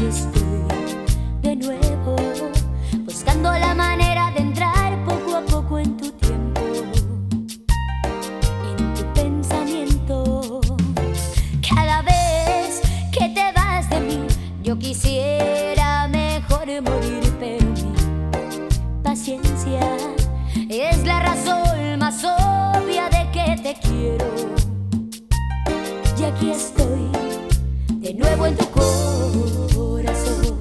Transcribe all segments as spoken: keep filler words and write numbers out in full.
aquí estoy de nuevo, buscando la manera de entrar poco a poco en tu tiempo, en tu pensamiento. Cada vez que te vas de mí, yo quisiera mejor morir, pero mi paciencia es la razón más obvia de que te quiero. Y aquí estoy de nuevo en tu corazón.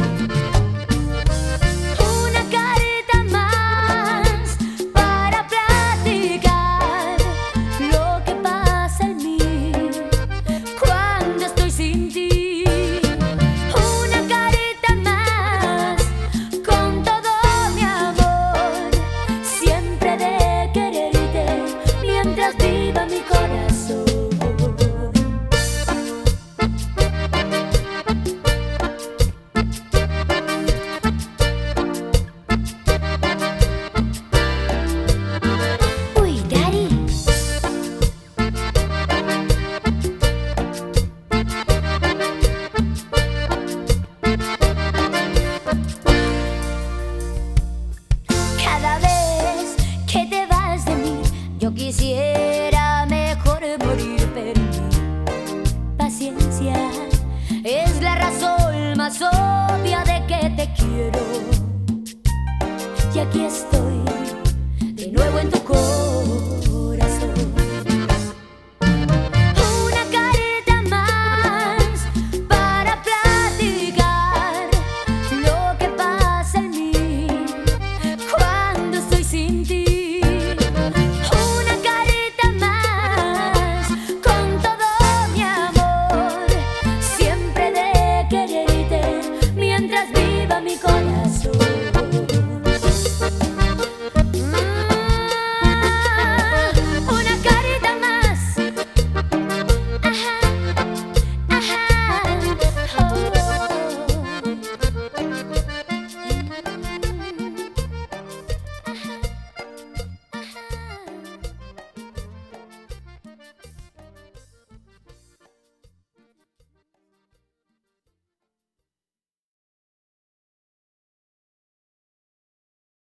Una carta más para platicar lo que pasa en mí cuando estoy sin ti. Una carta más con todo mi amor, siempre de quererte mientras viva mi corazón. Yo quisiera mejor morir, pero mi paciencia es la razón más obvia de que te quiero. Y aquí estoy de nuevo en tu corazón. Una carta más para platicar lo que pasa en mí cuando estoy sin ti. Mientras viva mi corazón.